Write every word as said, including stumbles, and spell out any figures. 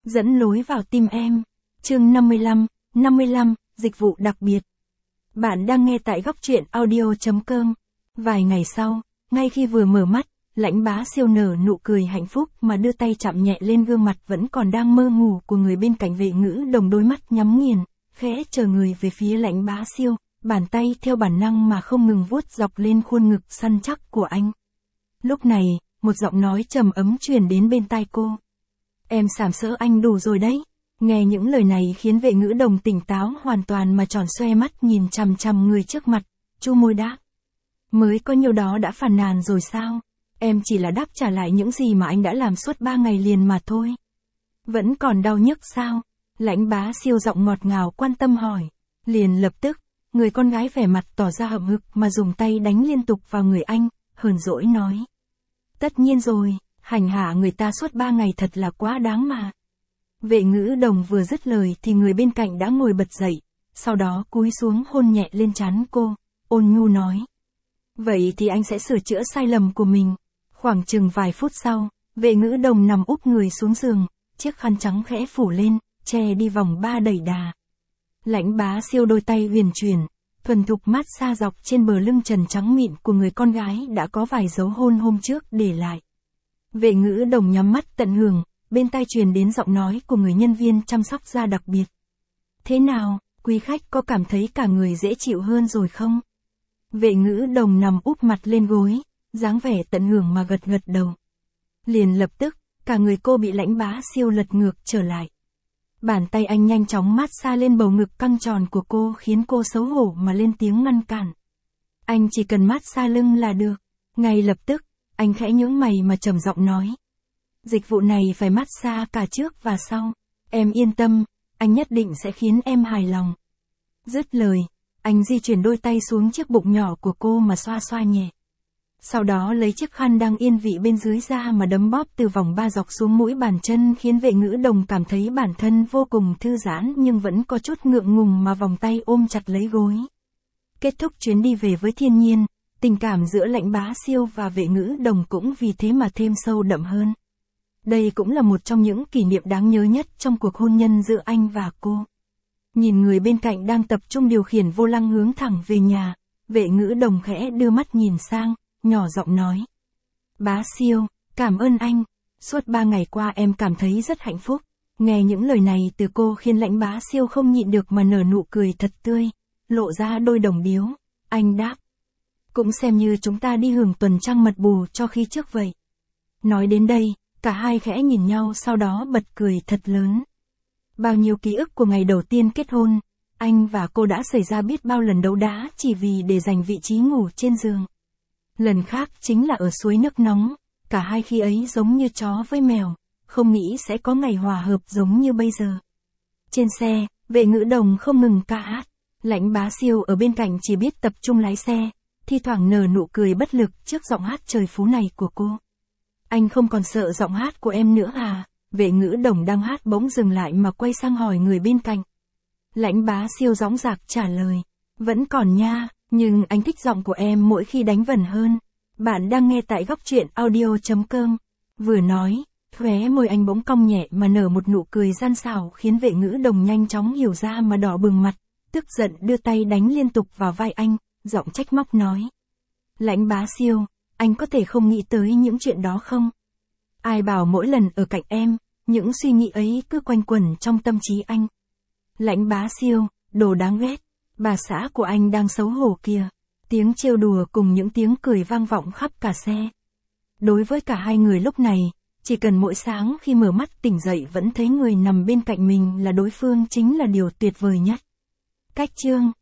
Dẫn lối vào tim em. Chương năm mươi lăm, năm mươi lăm, dịch vụ đặc biệt. Bạn đang nghe tại góc truyện audio chấm com. Vài ngày sau, ngay khi vừa mở mắt, Lãnh Bá Siêu nở nụ cười hạnh phúc mà đưa tay chạm nhẹ lên gương mặt vẫn còn đang mơ ngủ của người bên cạnh. Vệ Ngữ Đồng đôi mắt nhắm nghiền, khẽ chờ người về phía Lãnh Bá Siêu, bàn tay theo bản năng mà không ngừng vuốt dọc lên khuôn ngực săn chắc của anh. Lúc này, một giọng nói trầm ấm truyền đến bên tai cô. Em sàm sỡ anh đủ rồi đấy. Nghe những lời này khiến Vệ Ngữ Đồng tỉnh táo hoàn toàn mà tròn xoe mắt nhìn chằm chằm người trước mặt, chu môi đáp. Mới có nhiêu đó đã phàn nàn rồi sao? Em chỉ là đáp trả lại những gì mà anh đã làm suốt ba ngày liền mà thôi. Vẫn còn đau nhức sao? Lãnh Bá Siêu giọng ngọt ngào quan tâm hỏi. Liền lập tức, người con gái vẻ mặt tỏ ra hậm hực mà dùng tay đánh liên tục vào người anh, hờn dỗi nói. Tất nhiên rồi, hành hạ người ta suốt ba ngày thật là quá đáng mà. Vệ Ngữ Đồng vừa dứt lời thì người bên cạnh đã ngồi bật dậy, sau đó cúi xuống hôn nhẹ lên trán cô, ôn nhu nói. Vậy thì anh sẽ sửa chữa sai lầm của mình. Khoảng chừng vài phút sau, Vệ Ngữ Đồng nằm úp người xuống giường, chiếc khăn trắng khẽ phủ lên, che đi vòng ba đẩy đà. Lãnh Bá Siêu đôi tay huyền chuyển, thuần thục mát xa dọc trên bờ lưng trần trắng mịn của người con gái đã có vài dấu hôn hôm trước để lại. Vệ Ngữ Đồng nhắm mắt tận hưởng, bên tai truyền đến giọng nói của người nhân viên chăm sóc da đặc biệt. Thế nào, quý khách có cảm thấy cả người dễ chịu hơn rồi không? Vệ Ngữ Đồng nằm úp mặt lên gối, dáng vẻ tận hưởng mà gật gật đầu. Liền lập tức, cả người cô bị Lãnh Bá Siêu lật ngược trở lại. Bàn tay anh nhanh chóng mát xa lên bầu ngực căng tròn của cô khiến cô xấu hổ mà lên tiếng ngăn cản. Anh chỉ cần mát xa lưng là được. Ngay lập tức, anh khẽ nhướng mày mà trầm giọng nói. Dịch vụ này phải mát xa cả trước và sau. Em yên tâm, anh nhất định sẽ khiến em hài lòng. Dứt lời, anh di chuyển đôi tay xuống chiếc bụng nhỏ của cô mà xoa xoa nhẹ. Sau đó lấy chiếc khăn đang yên vị bên dưới ra mà đấm bóp từ vòng ba dọc xuống mũi bàn chân khiến Vệ Ngữ Đồng cảm thấy bản thân vô cùng thư giãn nhưng vẫn có chút ngượng ngùng mà vòng tay ôm chặt lấy gối. Kết thúc chuyến đi về với thiên nhiên, tình cảm giữa Lãnh Bá Siêu và Vệ Ngữ Đồng cũng vì thế mà thêm sâu đậm hơn. Đây cũng là một trong những kỷ niệm đáng nhớ nhất trong cuộc hôn nhân giữa anh và cô. Nhìn người bên cạnh đang tập trung điều khiển vô lăng hướng thẳng về nhà, Vệ Ngữ Đồng khẽ đưa mắt nhìn sang, nhỏ giọng nói. Bá Siêu, cảm ơn anh, suốt ba ngày qua em cảm thấy rất hạnh phúc. Nghe những lời này từ cô khiến Lãnh Bá Siêu không nhịn được mà nở nụ cười thật tươi, lộ ra đôi đồng điếu. Anh đáp. Cũng xem như chúng ta đi hưởng tuần trăng mật bù cho khi trước vậy. Nói đến đây, cả hai khẽ nhìn nhau sau đó bật cười thật lớn. Bao nhiêu ký ức của ngày đầu tiên kết hôn, anh và cô đã xảy ra biết bao lần đấu đá chỉ vì để giành vị trí ngủ trên giường. Lần khác chính là ở suối nước nóng, cả hai khi ấy giống như chó với mèo, không nghĩ sẽ có ngày hòa hợp giống như bây giờ. Trên xe, Vệ Ngữ Đồng không ngừng ca hát, Lãnh Bá Siêu ở bên cạnh chỉ biết tập trung lái xe, thi thoảng nở nụ cười bất lực trước giọng hát trời phú này của cô. Anh không còn sợ giọng hát của em nữa à? Vệ Ngữ Đồng đang hát bỗng dừng lại mà quay sang hỏi người bên cạnh. Lãnh Bá Siêu dõng dạc trả lời. Vẫn còn nha, nhưng anh thích giọng của em mỗi khi đánh vần hơn. Bạn đang nghe tại góc truyện audio chấm com. Vừa nói, khóe môi anh bỗng cong nhẹ mà nở một nụ cười gian xảo khiến Vệ Ngữ Đồng nhanh chóng hiểu ra mà đỏ bừng mặt, tức giận đưa tay đánh liên tục vào vai anh, giọng trách móc nói. Lãnh Bá Siêu, anh có thể không nghĩ tới những chuyện đó không? Ai bảo mỗi lần ở cạnh em, những suy nghĩ ấy cứ quanh quẩn trong tâm trí anh. Lãnh Bá Siêu, đồ đáng ghét, bà xã của anh đang xấu hổ kìa. Tiếng trêu đùa cùng những tiếng cười vang vọng khắp cả xe. Đối với cả hai người lúc này, chỉ cần mỗi sáng khi mở mắt tỉnh dậy vẫn thấy người nằm bên cạnh mình là đối phương chính là điều tuyệt vời nhất. Cách chương